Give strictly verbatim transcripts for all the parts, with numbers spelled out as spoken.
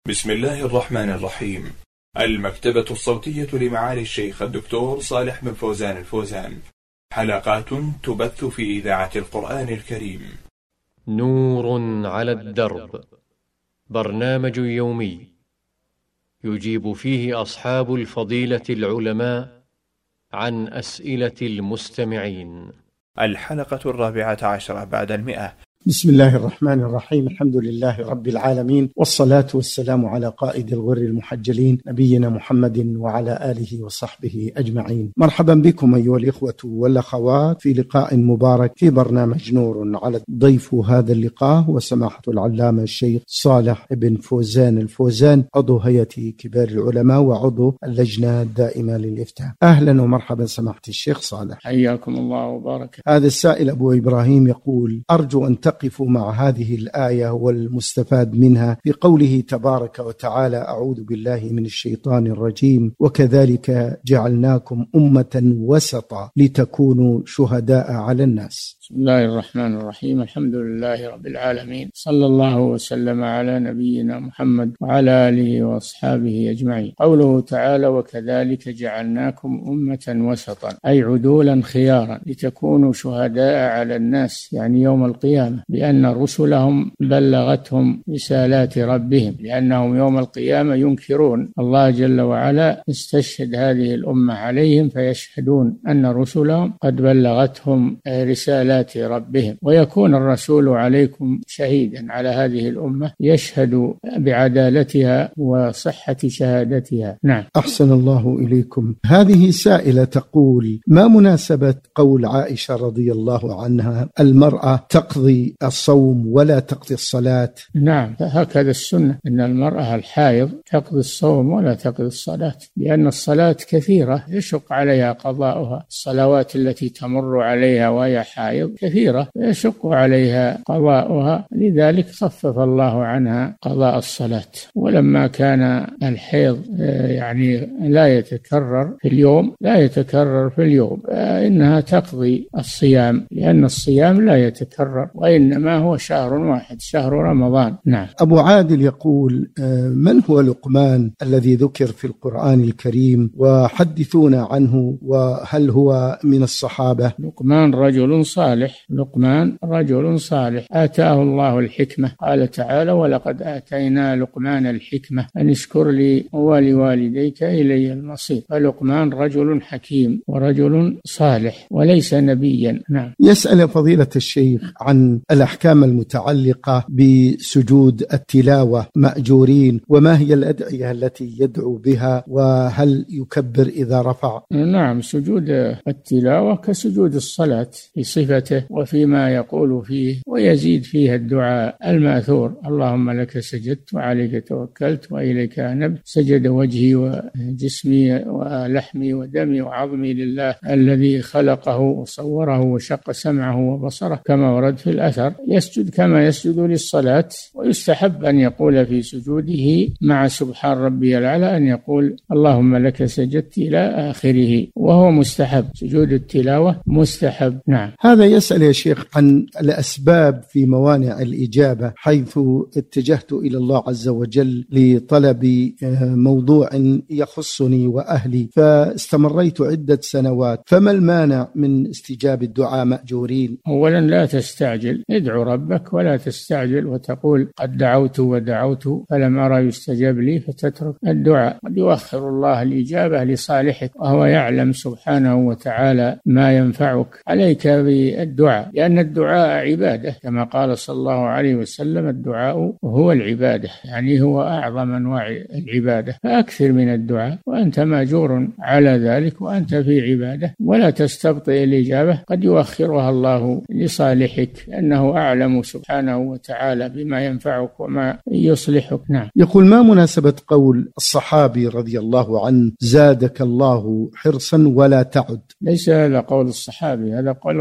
بسم الله الرحمن الرحيم. المكتبة الصوتية لمعالي الشيخ الدكتور صالح بن فوزان الفوزان، حلقات تبث في إذاعة القرآن الكريم. نور على الدرب، برنامج يومي يجيب فيه أصحاب الفضيلة العلماء عن أسئلة المستمعين. الحلقة الرابعة عشرة بعد المئة. بسم الله الرحمن الرحيم. الحمد لله رب العالمين، والصلاة والسلام على قائد الغر المحجلين نبينا محمد وعلى آله وصحبه أجمعين. مرحبا بكم أيها الإخوة والأخوات في لقاء مبارك في برنامج نور على. ضيف هذا اللقاء وسماحة العلامة الشيخ صالح بن فوزان الفوزان، عضو هيئة كبار العلماء وعضو اللجنة الدائمة للإفتاء. أهلا ومرحبا سماحة الشيخ صالح، حياكم الله وبارك. هذا السائل أبو إبراهيم يقول: أرجو أن قفوا مع هذه الآية والمستفاد منها في قوله تبارك وتعالى: أعوذ بالله من الشيطان الرجيم، وكذلك جعلناكم أمة وسطا لتكونوا شهداء على الناس. بسم الله الرحمن الرحيم. الحمد لله رب العالمين، صلى الله وسلم على نبينا محمد وعلى آله وأصحابه أجمعين. قوله تعالى: وكذلك جعلناكم أمة وسطا، أي عدولا خيارا لتكونوا شهداء على الناس، يعني يوم القيامة، بأن رسلهم بلغتهم رسالات ربهم، لأنهم يوم القيامة ينكرون الله جل وعلا، استشهد هذه الأمة عليهم فيشهدون أن رسلهم قد بلغتهم رسالات ربهم، ويكون الرسول عليكم شهيدا على هذه الأمة، يشهد بعدالتها وصحة شهادتها. نعم. أحسن الله إليكم. هذه سائلة تقول: ما مناسبة قول عائشة رضي الله عنها المرأة تقضي الصوم ولا تقضي الصلاة؟ نعم، هكذا السنة، أن المرأة الحائض تقضي الصوم ولا تقضي الصلاة، لأن الصلاة كثيرة يشق عليها قضاؤها. الصلوات التي تمر عليها وهي حائض كثيرة يشق عليها قضاؤها، لذلك خفف الله عنها قضاء الصلاة. ولما كان الحيض يعني لا يتكرر في اليوم لا يتكرر في اليوم إنها تقضي الصيام، لأن الصيام لا يتكرر، وإنما هو شهر واحد، شهر رمضان. نعم. أبو عادل يقول: من هو لقمان الذي ذكر في القرآن الكريم؟ وحدثونا عنه، وهل هو من الصحابة؟ لقمان رجل صالح، لقمان رجل صالح آتاه الله الحكمة. قال تعالى: ولقد آتينا لقمان الحكمة أن اشكر لي ولوالديك إلي المصير. فلقمان رجل حكيم ورجل صالح وليس نبيا. نعم. يسأل فضيلة الشيخ عن الأحكام المتعلقة بسجود التلاوة مأجورين، وما هي الأدعية التي يدعو بها، وهل يكبر إذا رفع؟ نعم، سجود التلاوة كسجود الصلاة في صفته وفيما يقول فيه، ويزيد فيها الدعاء المأثور: اللهم لك سجدت وعليك توكلت وإليك أنبت، سجد وجهي وجسمي ولحمي ودمي وعظمي لله الذي خلقه وصوره وشق سمعه وبصره، كما ورد في الأثر. يسجد كما يسجد للصلاة، ويستحب أن يقول في سجوده مع سبحان ربي الأعلى أن يقول اللهم لك سجدت إلى آخره، وهو مستحب. سجود التلاوة مستحب. نعم. هذا يسأل يا شيخ عن الأسباب في موانع الإجابة، حيث اتجهت إلى الله عز وجل لطلب موضوع يخصني وأهلي، فاستمريت عدة سنوات، فما المانع من استجاب الدعاء مأجورين؟ أولا لا تستعجل، ادعو ربك ولا تستعجل وتقول قد دعوت ودعوت فلم أرى يستجاب لي فتترك الدعاء. قد يؤخر الله الإجابة لصالحك، وهو يعلم سبحانه وتعالى ما ينفعك. عليك بالدعاء، لأن الدعاء عبادة، كما قال صلى الله عليه وسلم: الدعاء هو العبادة، يعني هو أعظم أنواع العبادة، فأكثر من الدعاء، وأنت ماجور على ذلك وأنت في عبادة. ولا تستبطئ الإجابة، قد يؤخرها الله لصالحك، لأنه أعلم سبحانه وتعالى بما ينفعك وما يصلحك. نعم. يقول: ما مناسبة قول الصحابي رضي الله عنه زادك الله حرصا ولا تعد؟ ليس هذا قول الصحابي، هذا قول الرسول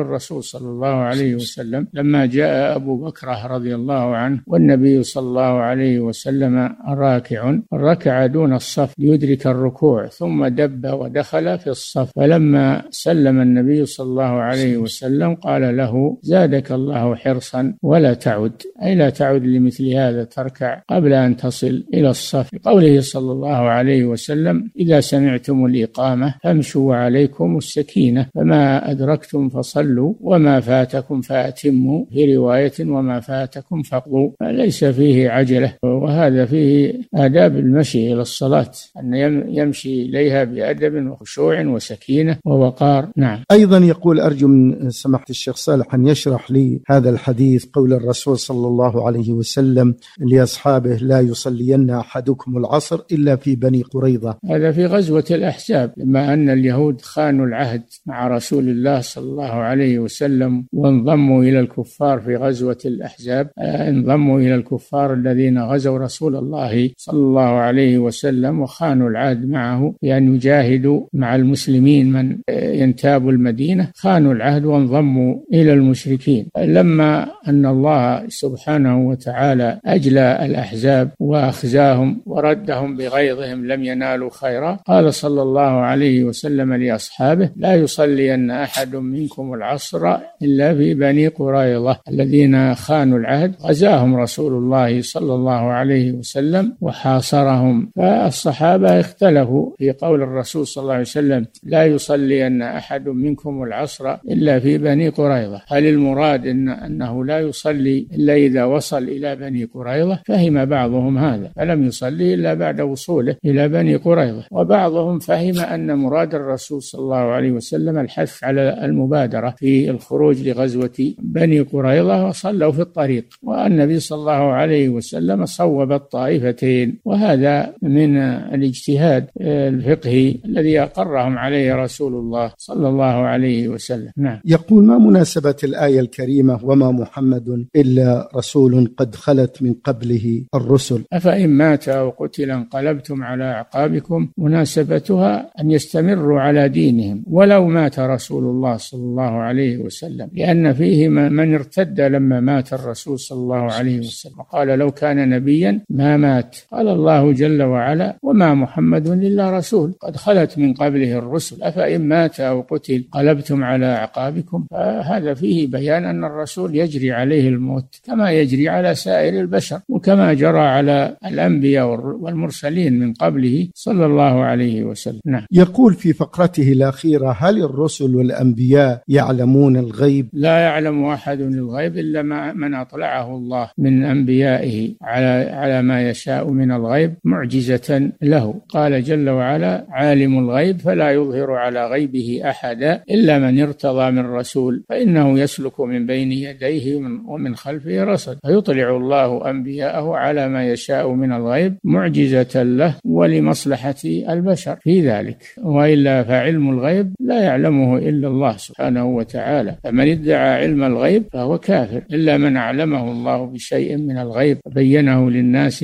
صلى الله عليه وسلم لما جاء أبو بكر رضي الله عنه والنبي صلى الله عليه وسلم راكع، ركع دون الصف ليدرك الركوع ثم دب ودخل في الصف، فلما سلم النبي صلى الله عليه وسلم قال له: زادك الله حرصا ولا تعد، أي لا تعد لمثل هذا، تركع قبل أن تصل إلى الصف. قوله صلى الله عليه وسلم: إذا سمعتم الإقامة فامشوا عليكم السكينة، فما أدركتم فصلوا وما فاتكم فأتموا، في رواية وما فاتكم فاقضوا، ليس فيه عجلة. وهذا فيه آداب المشي إلى الصلاة، أن يمشي إليها بأدب وخشوع وسكينة ووقار. نعم. أيضا يقول: أرجو من سماحة الشيخ صالح أن يشرح لي هذا الحديث، قول الرسول صلى الله عليه وسلم لأصحابه: لا يصلين أحدكم العصر إلا في بني قريظة. هذا في غزوة الأحزاب، لما أن اليهود خانوا العهد مع رسول الله صلى الله عليه وسلم وانضموا إلى الكفار في غزوة الأحزاب، انضموا إلى الكفار الذين غزوا رسول الله صلى الله عليه وسلم وخانوا العهد معه بأن يجاهدوا مع المسلمين من ينتاب المدينة، خانوا العهد وانضموا إلى المشركين. لما أن الله سبحانه وتعالى أجلى الأحزاب وأخزاهم وردهم بغيظهم لم ينالوا خيرا، قال صلى الله عليه وسلم لأصحابه: لا يصلين أحد منكم العصر إلا في بني قريظة الذين خانوا العهد، غزاهم رسول الله صلى الله عليه وسلم وحاصرهم. فالصحابة اختلفوا في قول الرسول صلى الله عليه وسلم: لا يصلين أحد منكم العصر إلا في بني قريظة، هل المراد إن أنه لا يصلي إلا إذا وصل إلى بني قريظة؟ فهم بعضهم هذا فلم يصلي إلا بعد وصوله إلى بني قريظة، وبعضهم فهم أن مراد الرسول صلى الله عليه وسلم الحث على المبادرة في الخروج لغزوة بني قريظة وصلوا في الطريق، والنبي صلى الله عليه وسلم صوب الطائفتين. وهذا من الاجتهاد الفقهي الذي أقرهم عليه رسول الله صلى الله عليه وسلم. نعم. يقول: ما مناسبة الآية الكريمة: وما محمد إلا رسول قد خلت من قبله الرسل؟ أفإن مات أو قتل انقلبتم على أعقابكم، مناسبتها أن يستمروا على دينهم ولو مات رسول الله صلى الله عليه وسلم، لأن فيه من ارتد لما مات الرسول صلى الله عليه وسلم، قال: لو كان نبيا ما مات. قال الله جل وعلا: وما محمد إلا رسول قد خلت من قبله الرسل أفإن مات أو قتل انقلبتم على أعقابكم. فهذا فيه بيان أن الرسول يجري عليه الموت كما يجري على سائر البشر، وكما جرى على الأنبياء والمرسلين من قبله صلى الله عليه وسلم. نعم. يقول في فقرته الأخيرة: هل الرسل والأنبياء يعلمون الغيب؟ لا يعلم أحد الغيب إلا من أطلعه الله من أنبيائه على على ما يشاء من الغيب معجزة له. قال جل وعلا: عالم الغيب فلا يظهر على غيبه أحدا إلا من ارتضى من رسول فإنه يسلك من بين يديه ومن خلفه رصد، فيطلع الله أنبياءه على ما يشاء من الغيب معجزة له ولمصلحة البشر في ذلك، وإلا فعلم الغيب لا يعلمه إلا الله سبحانه وتعالى، فمن ادعى علم الغيب فهو كافر، إلا من أعلمه الله بشيء من الغيب بينه للناس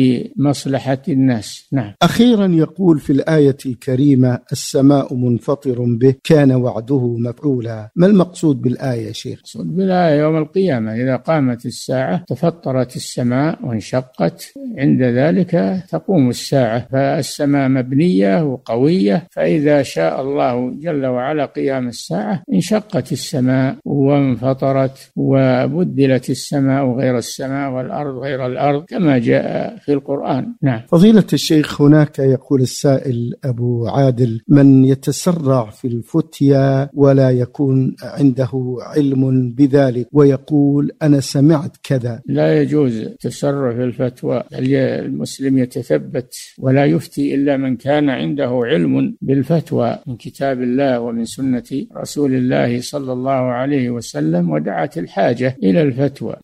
لمصلحة الناس. نعم. أخيرا يقول في الآية الكريمة: السماء منفطر به كان وعده مفعولا. ما المقصود بالآية يا شيخ؟ المقصود بالآية يوم القيامة إذا قامت الساعة تفطرت السماء وانشقت، عند ذلك تقوم الساعة، فالسماء مبنية وقوية، فإذا شاء الله جل وعلا قيام الساعة انشقت السماء وانفطرت وبدلت السماء غير السماء والأرض غير الأرض كما جاء في القرآن. نعم. فضيلة الشيخ، هناك يقول السائل أبو عادل: من يتسرع في الفتيا ولا يكون عنده علم بذلك ويقول أنا سمعت كذا؟ لا يجوز التسرع في الفتوى، المسلم يتثبت ولا يفتي إلا من كان عنده علم بالفتوى من كتاب الله ومن سنة رسول الله صلى الله عليه وسلم ودعت الحاجة إلى الفتوى،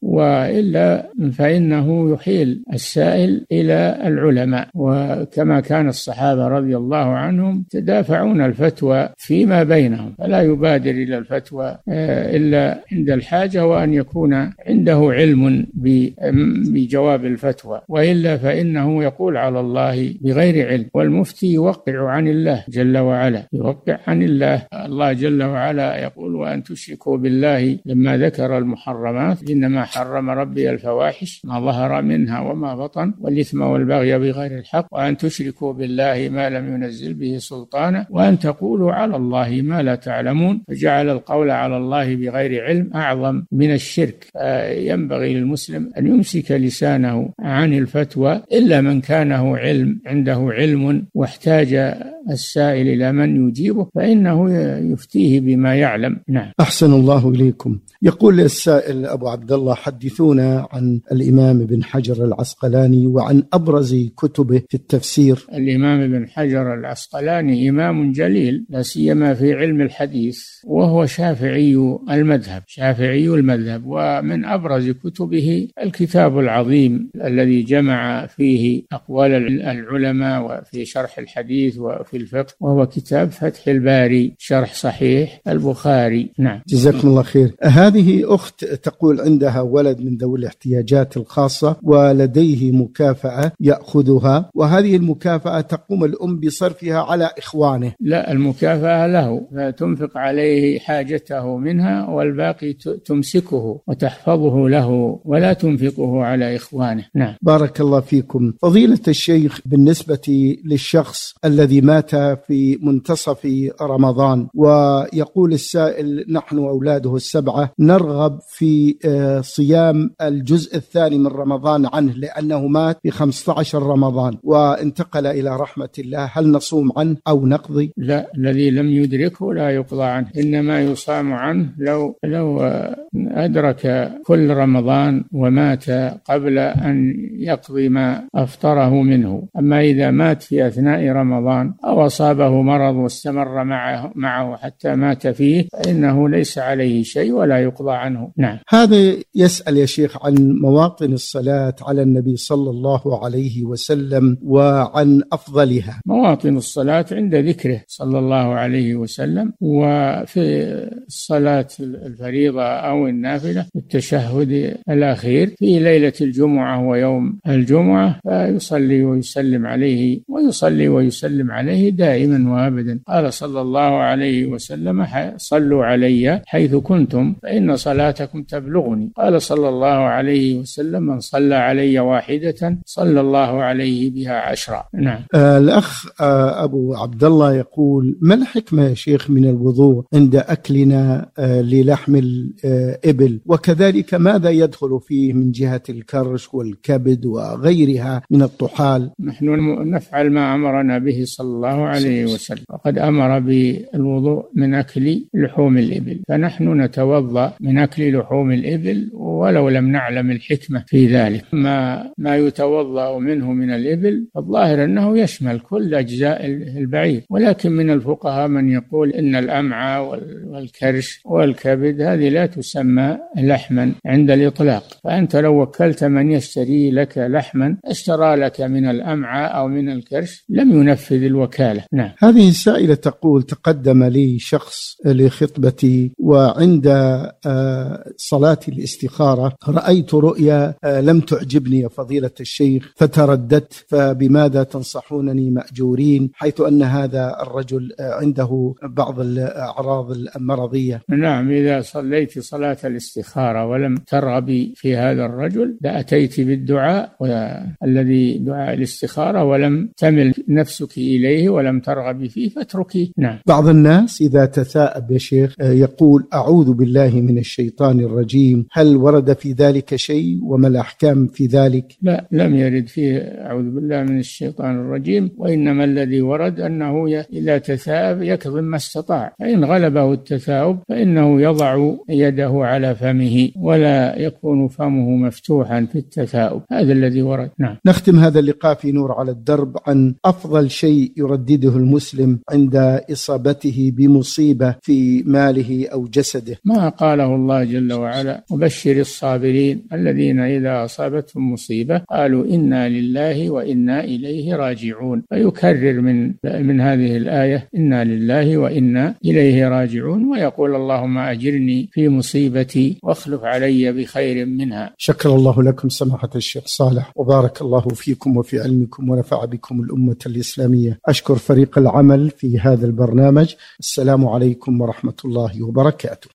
وإلا فإنه يحيل السائل إلى العلماء، وكما كان الصحابة رضي الله عنهم تدافعون الفتوى فيما بينهم، فلا يبادر إلى الفتوى إلا عند الحاجة وأن يكون عنده علم بجواب الفتوى، وإلا فإنه يقول على الله بغير علم. والمفتي يوقع عن الله جل وعلا، يوقع عن الله. الله جل وعلا يقول: وأن تشركوا بالله لما ذكر المحرمات إنما حرم ربي الفواحش ما ظهر منها وما بطن والإثم والبغي بغير الحق وأن تشركوا بالله ما لم ينزل به سلطانا وأن تقولوا على الله ما لا تعلمون فجعل القول على الله بغير علم أعظم من الشرك. ينبغي للمسلم أن يمسك لسانه عن الفتوى إلا من كانه علم عنده علم واحتاج السائل إلى من يجيبه فإنه يفتيه بما يعلم. نعم. أحسن الله إليكم. يقول السائل أبو عبد الله حدثونا عن الإمام ابن حجر العسقلاني وعن أبرز كتبه في التفسير. الإمام ابن حجر العسقلاني إمام جليل لا سيما في علم الحديث وهو شافعي المذهب شافعي المذهب ومن أبرز كتبه الكتاب العظيم الذي جمع فيه أقوال العلماء وفي شرح الحديث وفي الفقه وهو كتاب فتح الباري شرح صحيح البخاري. نعم. جزاكم الله خير. هذه أخت تقول عندها ولد من ذوي الاحتياجات الخاصة ولديه مكافأة يأخذها وهذه المكافأة تقوم الأم بصرفها على إخوانه. لا المكافأة له فتنفق عليه حاجته منها والباقي تمسكه وتحفظه له ولا تنفقه على إخوانه. نعم. بارك الله فيكم. فضيلة الشيخ بالنسبة للشخص الذي مات في منتصف رمضان ويقول السائل نحن وأولاده السبعة نرغب في صيام الجزء الثاني من رمضان عنه لأنه مات في خمسة عشر رمضان وانتقل إلى رحمة الله هل نصوم عنه أو نقضي؟ لا الذي لم يدركه لا يقضى عنه إنما يصام عنه لو لو أدرك كل رمضان ومات قبل أن يقضي ما أفطره منه. أما إذا مات في أثناء رمضان أو أصابه مرض واستمر معه, معه حتى مات فيه فإنه ليس عليه شيء ولا يقضى عنه. نعم. هذا يسأل يا شيخ عن مواطن الصلاة على النبي صلى الله عليه وسلم وعن أفضلها. مواطن الصلاة عند ذكره صلى الله عليه وسلم وفي الصلاة الفريضة أو النافلة التشهد الأخير في ليلة الجمعة ويوم الجمعة فيصلي ويسلم عليه ويصلي ويسلم عليه دائما وأبدا. قال صلى الله عليه وسلم صلوا علي حيث كنتم فإن صلاتكم تبلغني. قال صلى الله عليه وسلم من صلى علي واحدة صلى الله عليه بها عشرا. نعم. آه الأخ آه أبو عبد الله يقول ما الحكمة يا شيخ من الوضوء عند أكلنا آه للحم الإبل وكذلك ماذا يدخل فيه من جهة الكرش والكبد وغيرها من الطحال؟ نحن نفعل ما أمرنا به صلى الله عليه وسلم وقد أمر بالوضوء من أكل لحوم الإبل فنحن نتوضأ من أكل لحوم الإبل ولو لم نعلم الحكمة في ذلك. ما ما يتوضأ منه من الإبل الظاهر أنه يشمل كل أجزاء البعير ولكن من الفقهاء من يقول إن الأمعاء والكرش والكبد هذه لا تسمى لحما عند الإطلاق فأنت لو وكلت من يشتري لك لحما اشترى لك من الأمعاء أو من الكرش لم ينفذ الوكالة. نعم. هذه السائلة تقول تقدم لي شخص لخطبتي وعند صلاة الاستخارة رأيت رؤيا لم تعجبني يا فضيلة الشيخ فترددت فبماذا تنصحونني مأجورين حيث أن هذا الرجل عنده بعض الأعراض المرضية؟ نعم إذا صليت صلاة الاستخارة ولم ترغبي في هذا الرجل لأتيت بالدعاء الذي دعاء الاستخارة ولم تمل نفسك إليه ولم ترغبي فيه فاتركي. نعم. بعض الناس إذا تثاءب يا شيخ يقول أعوذ بالله من الشيطان الرجيم هل ورد في ذلك شيء وما الأحكام في ذلك؟ لا لم يرد فيه أعوذ بالله من الشيطان الرجيم وإنما الذي ورد أنه إذا تثاءب يكظم ما استطاع فإن غلبه التثاؤب فإنه يضع يده على فمه ولا يكون فمه مفتوحا في التثاؤب هذا الذي ورد. نعم. نختم هذا اللقاء في نور على الدرب عن أفضل شيء يردده المسلم عند إصابته بمصيبة في ماله أو جسده. ما قاله الله جل وعلا وبشر الصابرين الذين إذا أصابتهم مصيبة قالوا إنا لله وإنا إليه راجعون فيكرر من من هذه الآية إنا لله وإنا إليه راجعون ويقول اللهم أجرني في مصيبتي واخلف علي بخير منها. شكر الله لكم سماحة الشيخ صالح وبارك الله فيكم وفي علمكم ونفع بكم الأمة الإسلامية. أشكر فريق العمل في هذا البرنامج. السلام عليكم ورحمة الله وبركاته.